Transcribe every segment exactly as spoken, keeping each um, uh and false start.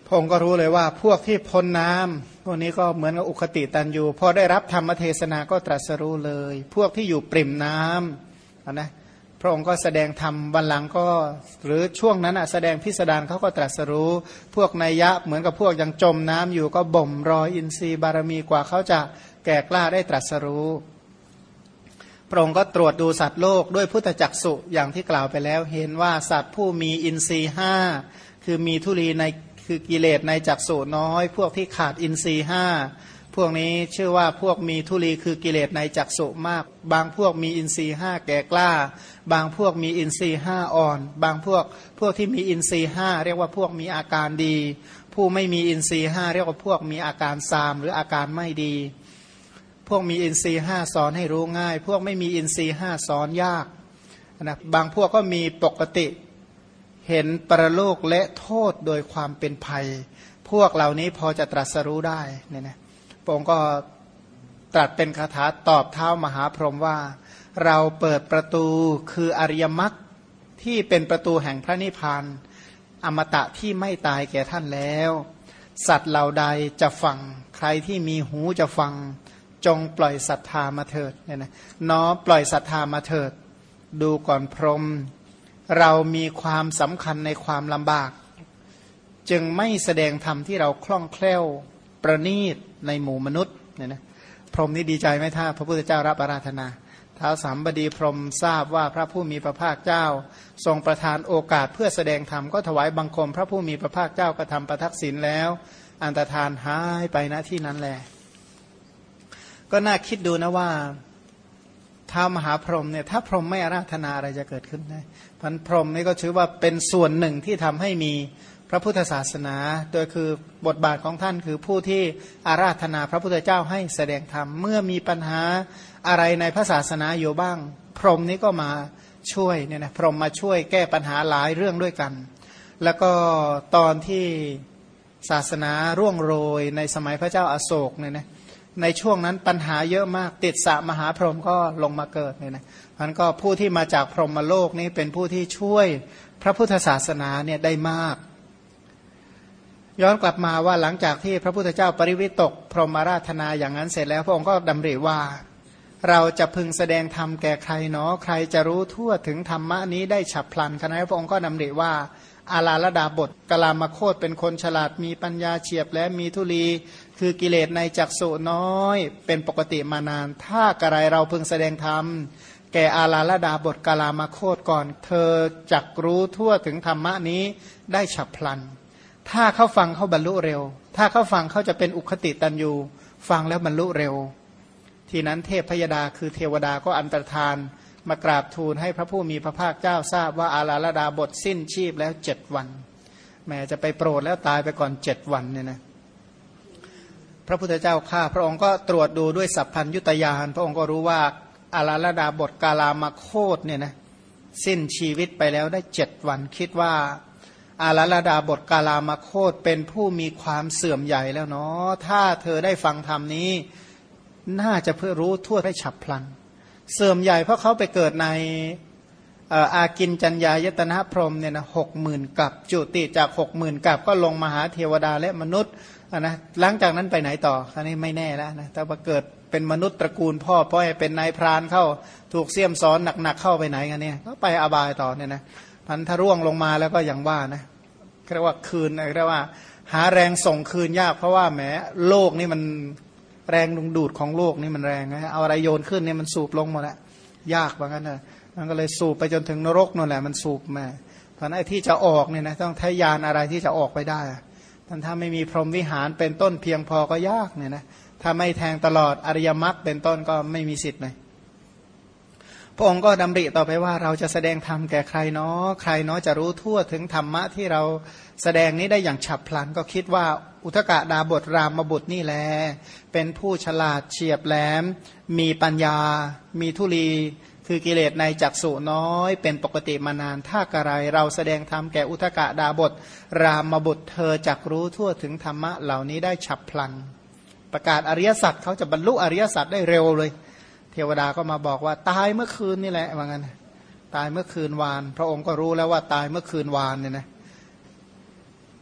พระองค์ก็รู้เลยว่าพวกที่พ้นน้ำพวกนี้ก็เหมือนกับอุคติตันยูพอได้รับธรรมเทศนาก็ตรัสรู้เลยพวกที่อยู่ปริ่มน้ำนะพระองค์ก็แสดงธรรมวันหลังก็หรือช่วงนั้นอ่ะแสดงพิสดารเขาก็ตรัสรู้พวกนัยยะเหมือนกับพวกยังจมน้ำอยู่ก็บ่มรอยอินทรีย์บารมีกว่าเขาจะแก่กล้าได้ตรัสรู้พระองค์ก็ตรวจดูสัตว์โลกด้วยพุทธจักษุอย่างที่กล่าวไปแล้วเห็นว่าสัตว์ผู้มีอินทรีย์ห้าคือมีทุลีในคือกิเลสในจักษุน้อยพวกที่ขาดอินทรีย์ห้าพวกนี้ชื่อว่าพวกมีทุลีคือกิเลสในจักษุมากบางพวกมีอินทรีย์ห้าแก่กล้าบางพวกมีอินทรีย์ห้าอ่อนบางพวกพวกที่มีอินทรีย์ห้าเรียกว่าพวกมีอาการดีผู้ไม่มีอินทรีย์ห้าเรียกว่าพวกมีอาการซามหรืออาการไม่ดีพวกมีอินทรีย์ห้าสอนให้รู้ง่ายพวกไม่มีอินทรีย์ห้าสอนยากนะบางพวกก็มีปกติเห็นปรโลกและโทษโดยความเป็นภัยพวกเหล่านี้พอจะตรัสรู้ได้เนี่ยนะพระองค์ก็ตรัสเป็นคาถาตอบเท้ามหาพรหมว่าเราเปิดประตูคืออริยมรรคที่เป็นประตูแห่งพระนิพพานอมตะที่ไม่ตายแก่ท่านแล้วสัตว์เหล่าใดจะฟังใครที่มีหูจะฟังจงปล่อยศรัทธามาเถิดเนี่ยนะน้อมปล่อยศรัทธามาเถิดดูก่อนพรหมเรามีความสำคัญในความลำบากจึงไม่แสดงธรรมที่เราคล่องแคล่วประณีตในหมู่มนุษย์เนี่ยนะพรหมนี่ดีใจไหมถ้าพระพุทธเจ้ารับอาราธนาท้าวสัมบดีพรหมทราบว่าพระผู้มีพระภาคเจ้าทรงประทานโอกาสเพื่อแสดงธรรมก็ถวายบังคมพระผู้มีพระภาคเจ้ากระทำประทักษิณแล้วอันตรธานหายไปณที่นั้นแหละก็น่าคิดดูนะว่าท้าวมหาพรหมเนี่ยถ้าพรหมไม่อาราธนาอะไรจะเกิดขึ้นได้พันพรหมนี่ก็ถือว่าเป็นส่วนหนึ่งที่ทำให้มีพระพุทธศาสนาโดยคือบทบาทของท่านคือผู้ที่อาราธนาพระพุทธเจ้าให้แสดงธรรมเมื่อมีปัญหาอะไรในพระศาสนาอยู่บ้างพรหมนี้ก็มาช่วยเนี่ยนะพรหมมาช่วยแก้ปัญหาหลายเรื่องด้วยกันแล้วก็ตอนที่ศาสนาร่วงโรยในสมัยพระเจ้าอโศกเนี่ยนะในช่วงนั้นปัญหาเยอะมากติดสะมหาพรหมก็ลงมาเกิดเนี่ยนะมันก็ผู้ที่มาจากพรหมโลกนี้เป็นผู้ที่ช่วยพระพุทธศาสนาเนี่ยได้มากย้อนกลับมาว่าหลังจากที่พระพุทธเจ้าปริวิตกพรหมอาราธนาอย่างนั้นเสร็จแล้วพระองค์ก็ดำริว่าเราจะพึงแสดงธรรมแก่ใครเนาะใครจะรู้ทั่วถึงธรรมะนี้ได้ฉับพลันขณะนั้นพระองค์ก็ดำริว่าอาลาลดาบทกลามโคตเป็นคนฉลาดมีปัญญาเฉียบและมีทุลีคือกิเลสในจักษุน้อยเป็นปกติมานานถ้ากระไรเราพึงแสดงธรรมแก่อาลาลดาบทกลามโคตก่อนเธอจักรู้ทั่วถึงธรรมะนี้ได้ฉับพลันถ้าเขาฟังเขาบรรลุเร็วถ้าเขาฟังเขาจะเป็นอุคติตันยูฟังแล้วบรรลุเร็วทีนั้นเทพพยดาคือเทวดาก็อันตรธานมากราบทูลให้พระผู้มีพระภาคเจ้าทราบว่าอาลาลดาบทสิ้นชีพแล้วเจ็ดวันแม้จะไปโปรดแล้วตายไปก่อนเจ็ดวันเนี่ยนะพระพุทธเจ้าข้าพระองค์ก็ตรวจดูด้วยสัพพัญญุตญาณพระองค์ก็รู้ว่าอาลาลดาบทกาลามโคตเนี่ยนะสิ้นชีวิตไปแล้วได้เจ็ดวันคิดว่าอาลาลดาบทกาลามโคตเป็นผู้มีความเสื่อมใหญ่แล้วเนาะถ้าเธอได้ฟังธรรมนี้น่าจะเพื่อรู้ทั่วได้ฉับพลันเสื่อมใหญ่เพราะเขาไปเกิดในอากินจัญญายตนะพรหมเนี่ยนะหกหมื่นกับจุติจากหกหมื่นกับก็ลงมาหาเทวดาและมนุษย์นะหลังจากนั้นไปไหนต่ออันนี้ไม่แน่แล้วนะถ้ามาเกิดเป็นมนุษย์ตระกูลพ่อพ่อให้เป็นนายพรานเข้าถูกเสี่ยมซ้อนหนักๆเข้าไปไหนกันเนี่ยก็ไปอบายต่อเนี่ยนะพันถ้าร่วงลงมาแล้วก็อย่างว่านะเรียกว่าคืนเรียกว่าหาแรงส่งคืนยากเพราะว่าแหมโลกนี่มันแรงดึงดูดของโลกนี่มันแรงนะเอาอะไรโยนขึ้นเนี่ยมันสูบลงหมดแล้วยากว่างั้นนะมันก็เลยสูบไปจนถึงนรกนั่นแหละมันสูบมาเพราะไอ้ที่จะออกเนี่ยนะต้องใช้ยานอะไรที่จะออกไปได้ท่านถ้าไม่มีพรหมวิหารเป็นต้นเพียงพอก็ยากเนี่ยนะถ้าไม่แทงตลอดอริยมรรคเป็นต้นก็ไม่มีสิทธิ์เลยพระองค์ก็ดำริต่อไปว่าเราจะแสดงธรรมแก่ใครเนาะใครเนาะจะรู้ทั่วถึงธรรมะที่เราแสดงนี้ได้อย่างฉับพลันก็คิดว่าอุทกดาบทรามบุตรนี่แหละเป็นผู้ฉลาดเฉียบแหลมมีปัญญามีทุลีคือกิเลสในจักษุน้อยเป็นปกติมานานถ้ากระไรเราแสดงธรรมแก่อุทกดาบทรามบุตรเธอจักรู้ทั่วถึงธรรมะเหล่านี้ได้ฉับพลันประกาศอริยสัจเขาจะบรรลุอริยสัจได้เร็วเลยเทวดาก็มาบอกว่าตายเมื่อคืนนี่แหละว่างั้นตายเมื่อคืนวานพระองค์ก็รู้แล้วว่าตายเมื่อคืนวานเนี่ยนะ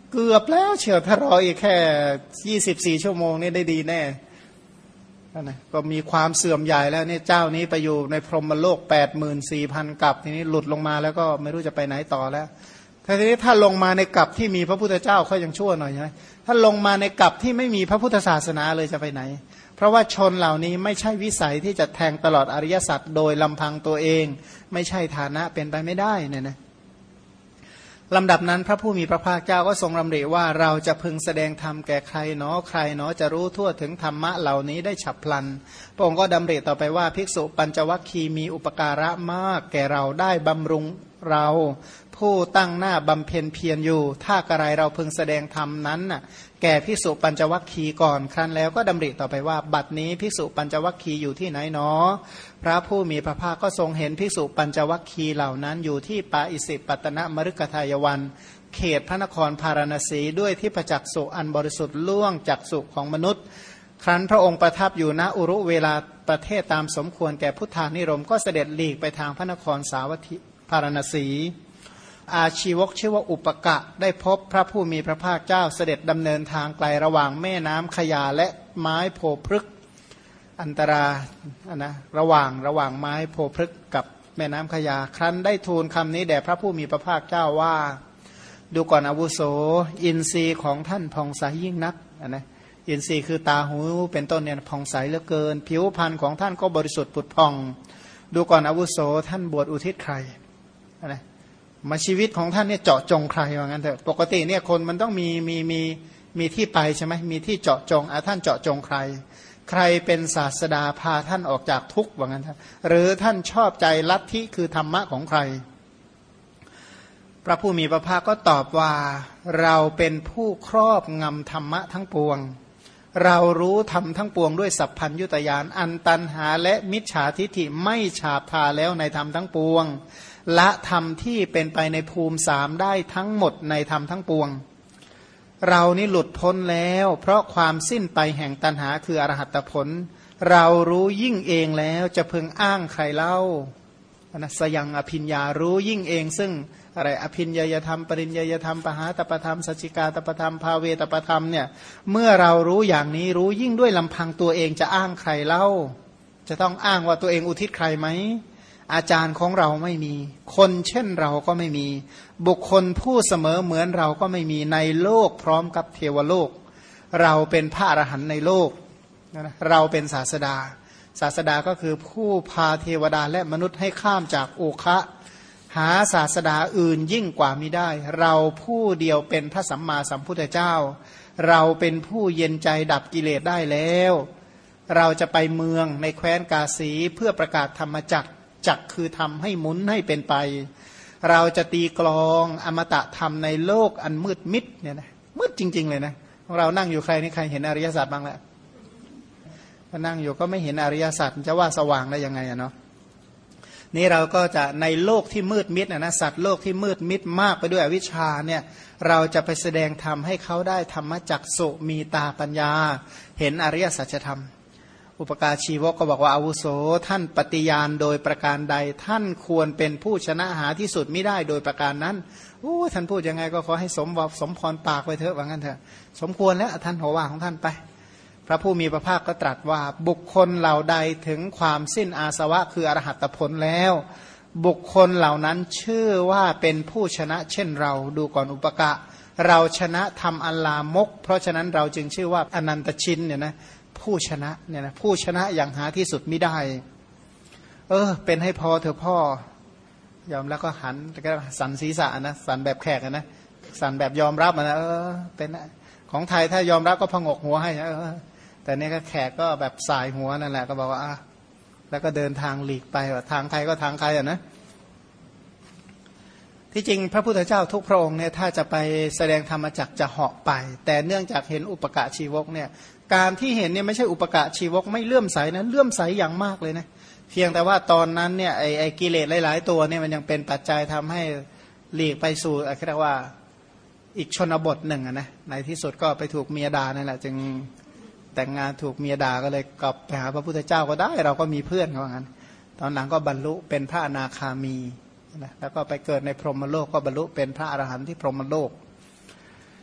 เกือบแล้วเฉียวถ้ารออีกแค่ยี่สิบสี่ชั่วโมงนี่ได้ดีแน่นะก็มีความเสื่อมใหญ่แล้วเนี่ยเจ้านี้ไปอยู่ในพรหมโลกแปดหมื่นสี่พันกับทีนี้หลุดลงมาแล้วก็ไม่รู้จะไปไหนต่อแล้วทีนี้ถ้าลงมาในกับที่มีพระพุทธเจ้าเขายังชั่วหน่อยใช่ไหมถ้าลงมาในกับที่ไม่มีพระพุทธศาสนาเลยจะไปไหนเพราะว่าชนเหล่านี้ไม่ใช่วิสัยที่จะแทงตลอดอริยสัจโดยลำพังตัวเองไม่ใช่ฐานะเป็นไปไม่ได้เนี่ยนะลำดับนั้นพระผู้มีพระภาคเจ้าก็ทรงรำริว่าเราจะพึงแสดงธรรมแก่ใครเนาะใครเนาะจะรู้ทั่วถึงธรรมะเหล่านี้ได้ฉับพลันพระองค์ก็ดำริต่อไปว่าภิกษุปัญจวัคคีย์มีอุปการะมากแก่เราได้บำรุงเราผู้ตั้งหน้าบำเพ็ญเพียรอยู่ถ้ากระไรเราพึงแสดงธรรมนั้นน่ะแก่ภิกษุปัญจวัคคีย์ก่อนครั้นแล้วก็ดำริต่อไปว่าบัดนี้ภิกษุปัญจวัคคีย์อยู่ที่ไหนเนาะพระผู้มีพระภาคก็ทรงเห็นภิกษุปัญจวัคคีย์เหล่านั้นอยู่ที่ปาอิสิปัตตนมฤคทายวันเขตพระนครพาราณสีด้วยที่ประจักษ์สุอันบริสุทธิ์ล่วงจากสุของมนุษย์ครั้นพระองค์ประทับอยู่ณอุรุเวลาประเทศตามสมควรแก่พุทธานิรมก็เสด็จหลีกไปทางพระนครสาวัตถีพาราณสีอาชีวกชื่อว่าอุปกะได้พบพระผู้มีพระภาคเจ้าเสด็จดำเนินทางไกลระหว่างแม่น้ำขยาและไม้โพพฤกษ์อันตรานะระหว่างระหว่างไม้โพพฤกษ์กับแม่น้ำขยาครั้นได้ทูลคำนี้แด่พระผู้มีพระภาคเจ้าว่าดูก่อนอาวุโสอินทรีย์ของท่านผ่องใสยิ่งนักนะอินทรีย์คือตาหูเป็นต้นเนี่ยผ่องใสเหลือเกินผิวพรรณของท่านก็บริสุทธิ์ผุดผ่องดูก่อนอาวุโสท่านบวชอุทิศใครนะมาชีวิตของท่านเนี่ยเจาะจงใครว่างั้นเถอะปกติเนี่ยคนมันต้องมีมีมีมีที่ไปใช่ไหมมีที่เจาะจงอ่ะท่านเจาะจงใครใครเป็นศาสดาพาท่านออกจากทุกข์ว่างั้นเถอะหรือท่านชอบใจลัทธิคือธรรมะของใครพระผู้มีพระภาคก็ตอบว่าเราเป็นผู้ครอบงำธรรมะทั้งปวงเรารู้ธรรมทั้งปวงด้วยสัพพัญญุตญาณอันตันหาและมิจฉาทิฏฐิไม่ฉาบทาแล้วในธรรมทั้งปวงละธรรมที่เป็นไปในภูมิสามได้ทั้งหมดในธรรมทั้งปวงเรานี่หลุดพ้นแล้วเพราะความสิ้นไปแห่งตัณหาคืออรหัตผลเรารู้ยิ่งเองแล้วจะพึงอ้างใครเล่านะสยังอภิญญารู้ยิ่งเองซึ่งอะไรอภิญญยธรรมปริญญยธรรมปหาตปธรรมสัจจิกาตปธรรมภาเวตปธรรมเนี่ยเมื่อเรารู้อย่างนี้รู้ยิ่งด้วยลำพังตัวเองจะอ้างใครเล่าจะต้องอ้างว่าตัวเองอุทิศใครไหมอาจารย์ของเราไม่มีคนเช่นเราก็ไม่มีบุคคลผู้เสมอเหมือนเราก็ไม่มีในโลกพร้อมกับเทวโลกเราเป็นพระอรหันต์ในโลกเราเป็นศาสดาศาสดาก็คือผู้พาเทวดาและมนุษย์ให้ข้ามจากโอคะหาศาสดาอื่นยิ่งกว่ามิได้เราผู้เดียวเป็นพระสัมมาสัมพุทธเจ้าเราเป็นผู้เย็นใจดับกิเลสได้แล้วเราจะไปเมืองในแคว้นกาสีเพื่อประกาศธรรมจักรจักคือทำให้หมุนให้เป็นไปเราจะตีกลองอมตะธรรมในโลกอันมืดมิดเนี่ยนะมืดจริงๆเลยนะของเรานั่งอยู่ใครนี่ใครเห็นอริยสัจบ้างแล้วก็นั่งอยู่ก็ไม่เห็นอริยสัจจะว่าสว่างได้ยังไงอะเนาะนี่เราก็จะในโลกที่มืดมิดนะนะสัตว์โลกที่มืดมิดมากไปด้วยอวิชชาเนี่ยเราจะไปแสดงธรรมให้เขาได้ธรรมจักสุมีตาปัญญาเห็นอริยสัจธรรมอุปการชีวกก็บอกว่าอาวุโสท่านปฏิญาณโดยประการใดท่านควรเป็นผู้ชนะหาที่สุดไม่ได้โดยประการนั้นโอ้ท่านพูดยังไงก็ขอให้สมบัติสมพรปากไปเถอะว่างั้นเถอะสมควรแล้วท่านหัวว่าของท่านไปพระผู้มีพระภาคก็ตรัสว่าบุคคลเหล่าใดถึงความสิ้นอาสวะคืออรหัตผลแล้วบุคคลเหล่านั้นชื่อว่าเป็นผู้ชนะเช่นเราดูก่อนอุปกะเราชนะทำอัลลามกเพราะฉะนั้นเราจึงชื่อว่าอนันตชินเนี่ยนะผู้ชนะเนี่ยนะผู้ชนะอย่างหาที่สุดไม่ได้เออเป็นให้พอเถอะพ่อยอมแล้วก็หันก็สันศีรษะนะสันแบบแขกนะสันแบบยอมรับนะเออเป็นของไทยถ้ายอมรับก็พงกหัวให้เออแต่นี่ก็แขกก็แบบสายหัวนั่นแหละก็บอกว่าอ่ะแล้วก็เดินทางหลีกไปว่าทางใครก็ทางใครอ่ะนะที่จริงพระพุทธเจ้าทุกพระองค์เนี่ยถ้าจะไปแสดงธรรมจักรจะเหาะไปแต่เนื่องจากเห็นอุปการชีวกเนี่ยการที่เห็นเนี่ยไม่ใช่อุปการชีวกไม่เลื่อมใสนะเลื่อมใสอย่างมากเลยนะเพียงแต่ว่าตอนนั้นเนี่ยไอ้ไอ้กิเลสหลายๆตัวเนี่ยมันยังเป็นปัจจัยทำให้หลีกไปสู่อะไรเรียกว่าอีกชนบทหนึ่งนะในที่สุดก็ไปถูกเมียด่านั่นแหละจึงแต่งงานถูกเมียด่าก็เลยกลับไปหาพระพุทธเจ้าก็ได้เราก็มีเพื่อนเขาว่างั้นตอนหลังก็บรรลุเป็นพระอนาคามีนะแล้วก็ไปเกิดในพรหมโลกก็บรรลุเป็นพระอรหันต์ที่พรหมโลก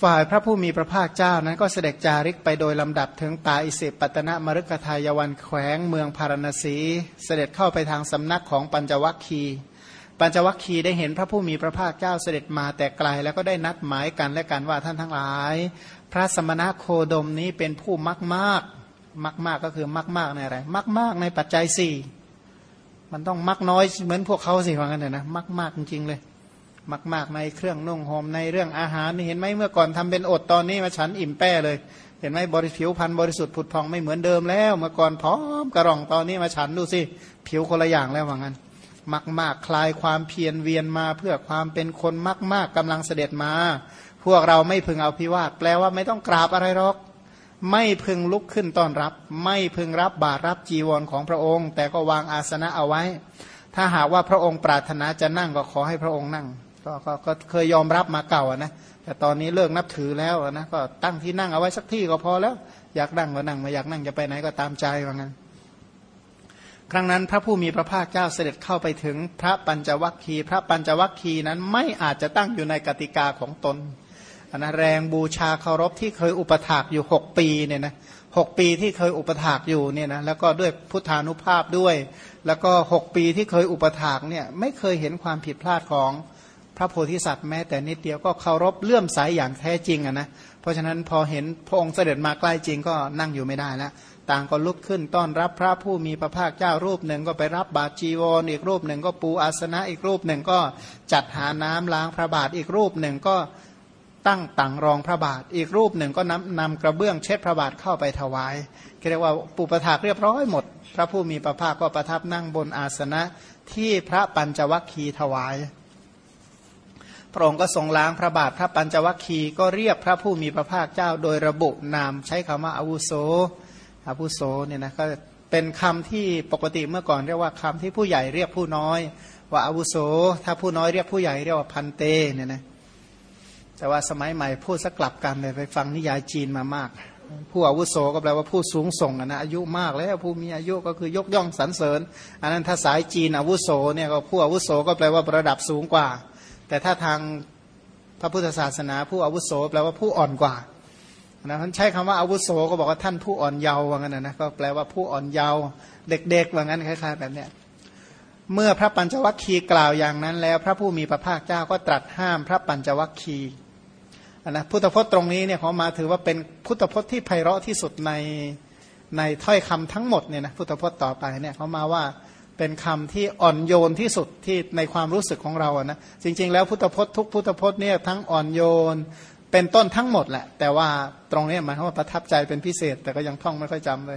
ฝ่ายพระผู้มีพระภาคเจ้านั้นก็เสด็จจาริกไปโดยลำดับถึงป่าอิสิปตนมฤคทายวันแขวงเมืองพาราณสีเสด็จเข้าไปทางสำนักของปัญจวัคคีย์ปัญจวัคคีย์ได้เห็นพระผู้มีพระภาคเจ้าเสด็จมาแต่ไกลแล้วก็ได้นัดหมายกันและกันว่าท่านทั้งหลายพระสมณโคดมนี้เป็นผู้มักมากมักมากก็คือมักมากในอะไรมักมากในปัจจัยสี่มันต้องมักน้อยเหมือนพวกเขาสิว่างั้นเถอะนะมักมากจริงๆเลยมักมากในเครื่องนุ่งห่มในเรื่องอาหารนี่เห็นไหมเมื่อก่อนทำเป็นอดตอนนี้มาฉันอิ่มแป้เลยเห็นไหมบริผิวพรรณบริสุทธิ์ผุดพองไม่เหมือนเดิมแล้วเมื่อก่อนพร้อมกระร่องตอนนี้มาฉันดูสิผิวคนละอย่างแล้วว่างั้นมักมากคลายความเพียรเวียนมาเพื่อความเป็นคนมักมากกำลังเสด็จมาพวกเราไม่พึงเอาพิวาทแปลว่าไม่ต้องกราบอะไรหรอกไม่พึงลุกขึ้นต้อนรับไม่พึงรับบาตรรับจีวรของพระองค์แต่ก็วางอาสนะเอาไว้ถ้าหากว่าพระองค์ปรารถนาจะนั่งก็ขอให้พระองค์นั่งก็ ก, ก็เคยยอมรับมาเก่านะแต่ตอนนี้เลิกนับถือแล้วนะก็ตั้งที่นั่งเอาไว้สักที่ก็พอแล้วอยากนั่งก็นั่งไม่อยากนั่งจะไปไหนก็ตามใจว่างั้นครั้งนั้นพระผู้มีพระภาคเจ้าเสด็จเข้าไปถึงพระปัญจวัคคีย์พระปัญจวัคคีย์นั้นไม่อาจจะตั้งอยู่ในกติกาของตนนะแรงบูชาเคารพที่เคยอุปถากอยู่หกปีเนี่ยนะหกปีที่เคยอุปถากอยู่เนี่ยนะแล้วก็ด้วยพุทธานุภาพด้วยแล้วก็หกปีที่เคยอุปถากเนี่ยไม่เคยเห็นความผิดพลาดของพระโพธิสัตว์แม้แต่นิดเดียวก็เคารพเลื่อมใสอย่างแท้จริงอ่ะนะเพราะฉะนั้นพอเห็นพระองค์เสด็จมาใกล้จริงก็นั่งอยู่ไม่ได้แล้วต่างก็ลุกขึ้นต้อนรับพระผู้มีพระภาคเจ้ารูปหนึ่งก็ไปรับบาตรจีวรอีกรูปหนึ่งก็ปูอาสนะอีกรูปหนึ่งก็จัดหาน้ำล้างพระบาทอีกรูปหนึ่งก็ตั้งต่างรองพระบาทอีกรูปหนึ่งก็นำนำกระเบื้องเช็ดพระบาทเข้าไปถวายเรียกว่าปุปถากเรียบร้อยหมดพระผู้มีพระภาคก็ประทับนั่งบนอาสนะที่พระปัญจวัคคีย์ถวายพระองค์ก็ทรงล้างพระบาทพระปัญจวัคคีย์ก็เรียกพระผู้มีพระภาคเจ้าโดยระบุนามใช้คำว่าอาวุโสอาวุโสเนี่ยนะก็เป็นคำที่ปกติเมื่อก่อนเรียกว่าคำที่ผู้ใหญ่เรียกผู้น้อยว่าอาวุโสถ้าผู้น้อยเรียกผู้ใหญ่เรียกว่าพันเตเนี่ยนะแต่ว่าสมัยใหม่พูดสักกลับกันเลยไปฟังนิยายจีนมามากผู้อาวุโสก็แปลว่าผู้สูงส่งนะอายุมากแล้วผู้มีอายุก็คือยกย่องสรรเสริญอันนั้นถ้าสายจีนอาวุโสเนี่ยก็ผู้อาวุโสก็แปลว่าระดับสูงกว่าแต่ถ้าทางพระพุทธศาสนาผู้อาวุโสแปลว่าผู้อ่อนกว่านะท่านใช้คำว่าอาวุโสก็บอกว่าท่านผู้อ่อนเยาว์ว่างั้นนะก็แปลว่าผู้อ่อนเยาว์เด็กๆว่างั้นคล้ายๆแบบเนี้ยเมื่อพระปัญจวัคคีย์กล่าวอย่างนั้นแล้วพระผู้มีพระภาคเจ้าก็ตรัสห้ามพระปัญจวัคคีย์นะพุทธพจน์ตรงนี้เนี่ยเขามาถือว่าเป็นพุทธพจน์ที่ไพเราะที่สุดในในถ้อยคำทั้งหมดเนี่ยนะพุทธพจน์ต่อไปเนี่ยเขามาว่าเป็นคำที่อ่อนโยนที่สุดที่ในความรู้สึกของเราอะนะจริงๆแล้วพุทธพจน์ทุกพุทธพจน์เนี่ยทั้งอ่อนโยนเป็นต้นทั้งหมดแหละแต่ว่าตรงนี้หมายความว่าประทับใจเป็นพิเศษแต่ก็ยังท่องไม่ค่อยจำเลย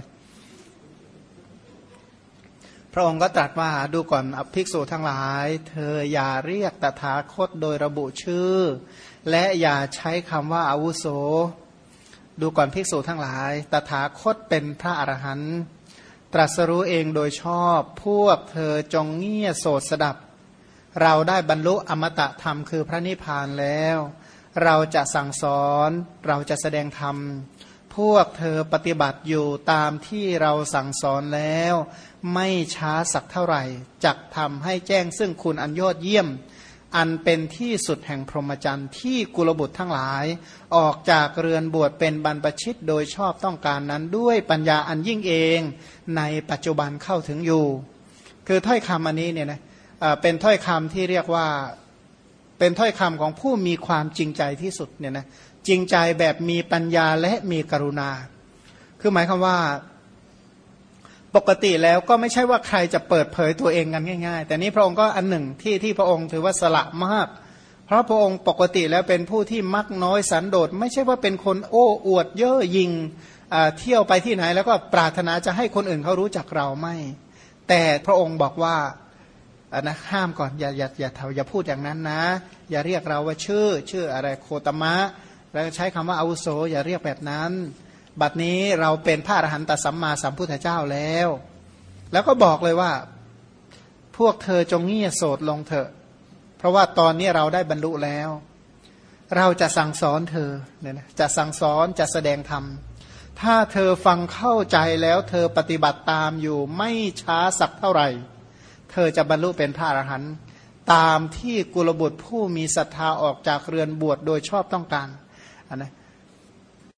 พระองค์ก็ตรัสว่าดูก่อนภิกษุทั้งหลายเธออย่าเรียกตถาคตโดยระบุชื่อและอย่าใช้คำว่าอาวุโสดูก่อนภิกษุทั้งหลายตถาคตเป็นพระอรหันต์ตรัสรู้เองโดยชอบพวกเธอจงเงี่ยโสดสดับเราได้บรรลุอมตะธรรมคือพระนิพพานแล้วเราจะสั่งสอนเราจะแสดงธรรมพวกเธอปฏิบัติอยู่ตามที่เราสั่งสอนแล้วไม่ช้าสักเท่าไหร่จักทำให้แจ้งซึ่งคุณอันยอดเยี่ยมอันเป็นที่สุดแห่งพรหมจรรย์ที่กุลบุตรทั้งหลายออกจากเรือนบวชเป็นบรรพชิตโดยชอบต้องการนั้นด้วยปัญญาอันยิ่งเองในปัจจุบันเข้าถึงอยู่คือถ้อยคำอันนี้เนี่ยนะเป็นถ้อยคำที่เรียกว่าเป็นถ้อยคำของผู้มีความจริงใจที่สุดเนี่ยนะจริงใจแบบมีปัญญาและมีกรุณาคือหมายความว่าปกติแล้วก็ไม่ใช่ว่าใครจะเปิดเผยตัวเองกันง่ายๆแต่นี้พระองค์ก็อันหนึ่งที่ที่พระองค์ถือว่าสละมากเพราะพระองค์ปกติแล้วเป็นผู้ที่มักน้อยสันโดษไม่ใช่ว่าเป็นคนโอ้อวดเย่อหยิ่งเที่ยวไปที่ไหนแล้วก็ปรารถนาจะให้คนอื่นเขารู้จักเราไม่แต่พระองค์บอกว่านะห้ามก่อนอย่าอย่าอย่าอย่าพูดอย่างนั้นนะอย่าเรียกเราว่าชื่อชื่ออะไรโคตมะแล้วใช้คำว่าอาวุโสอย่าเรียกแบบนั้นบัดนี้เราเป็นพระอรหันตสัมมาสัมพุทธเจ้าแล้วแล้วก็บอกเลยว่าพวกเธอจงเงี่ยโสดลงเถอะเพราะว่าตอนนี้เราได้บรรลุแล้วเราจะสั่งสอนเธอเนี่ยนะจะสั่งสอนจะแสดงธรรมถ้าเธอฟังเข้าใจแล้วเธอปฏิบัติตามอยู่ไม่ช้าสักเท่าไหร่เธอจะบรรลุเป็นพระอรหันต์ตามที่กุลบุตรผู้มีศรัทธาออกจากเรือนบวชโดยชอบต้องการอันนะ